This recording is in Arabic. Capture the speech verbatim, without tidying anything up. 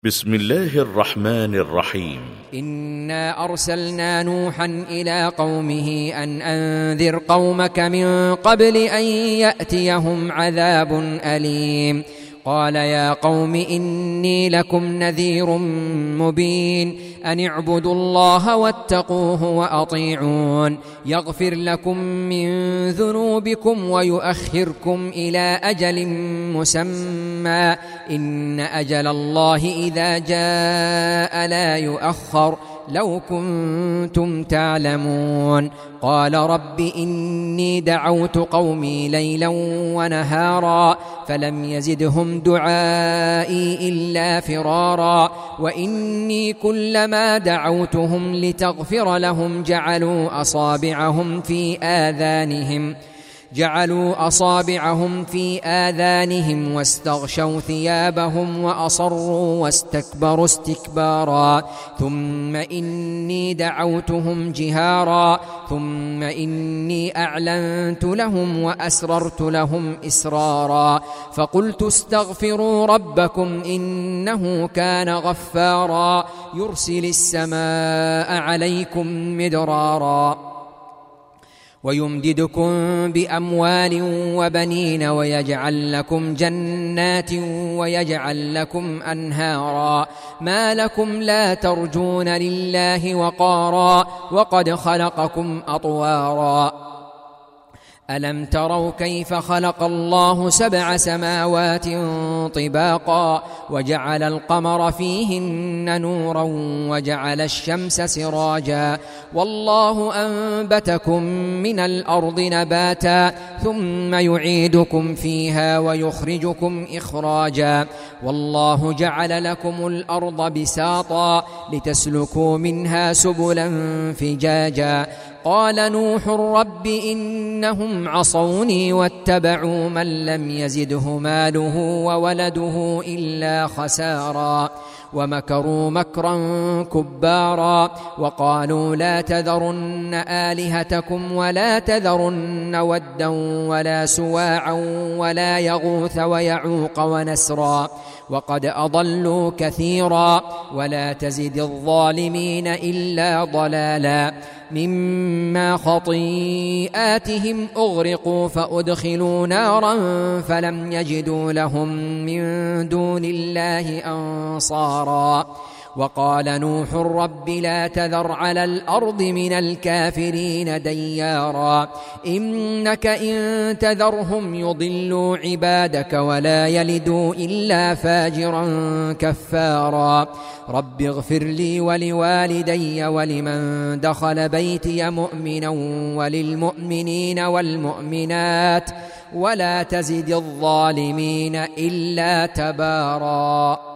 بسم الله الرحمن الرحيم. إنا أرسلنا نوحا إلى قومه أن أنذر قومك من قبل أن يأتيهم عذاب أليم. قال يا قوم إني لكم نذير مبين أن اعبدوا الله واتقوه وأطيعون يغفر لكم من ذنوبكم ويؤخركم إلى أجل مسمى إن أجل الله إذا جاء لا يؤخر لو كنتم تعلمون. قال رب إني دعوت قومي ليلا ونهارا فلم يزدهم دعائي إلا فرارا وإني كلما دعوتهم لتغفر لهم جعلوا أصابعهم في آذانهم جعلوا أصابعهم في آذانهم واستغشوا ثيابهم وأصروا واستكبروا استكبارا ثم إني دعوتهم جهارا ثم إني أعلنت لهم وأسررت لهم إسرارا فقلت استغفروا ربكم إنه كان غفارا يرسل السماء عليكم مدرارا ويمددكم بأموال وبنين ويجعل لكم جنات ويجعل لكم أنهارا ما لكم لا ترجون لله وقارا وقد خلقكم أطوارا ألم تروا كيف خلق الله سبع سماوات طباقا وجعل القمر فيهن نورا وجعل الشمس سراجا والله أنبتكم من الأرض نباتا ثم يعيدكم فيها ويخرجكم إخراجا والله جعل لكم الأرض بساطا لتسلكوا منها سبلا فجاجا. قال نوح رب إنهم عصوني واتبعوا من لم يزده ماله وولده إلا خسارا ومكروا مكرا كبارا وقالوا لا تذرن آلهتكم ولا تذرن ودا ولا سواعا ولا يغوث ويعوق ونسرا وقد أضلوا كثيرا ولا تزد الظالمين إلا ضلالا مما خطيئاتهم أغرقوا فأدخلوا نارا فلم يجدوا لهم من دون الله أنصارا. وقال نوح رب لا تذر على الأرض من الكافرين ديارا إنك إن تذرهم يضلوا عبادك ولا يلدوا إلا فاجرا كفارا. رب اغفر لي ولوالدي ولمن دخل بيتي مؤمنا وللمؤمنين والمؤمنات ولا تزد الظالمين إلا تبارا.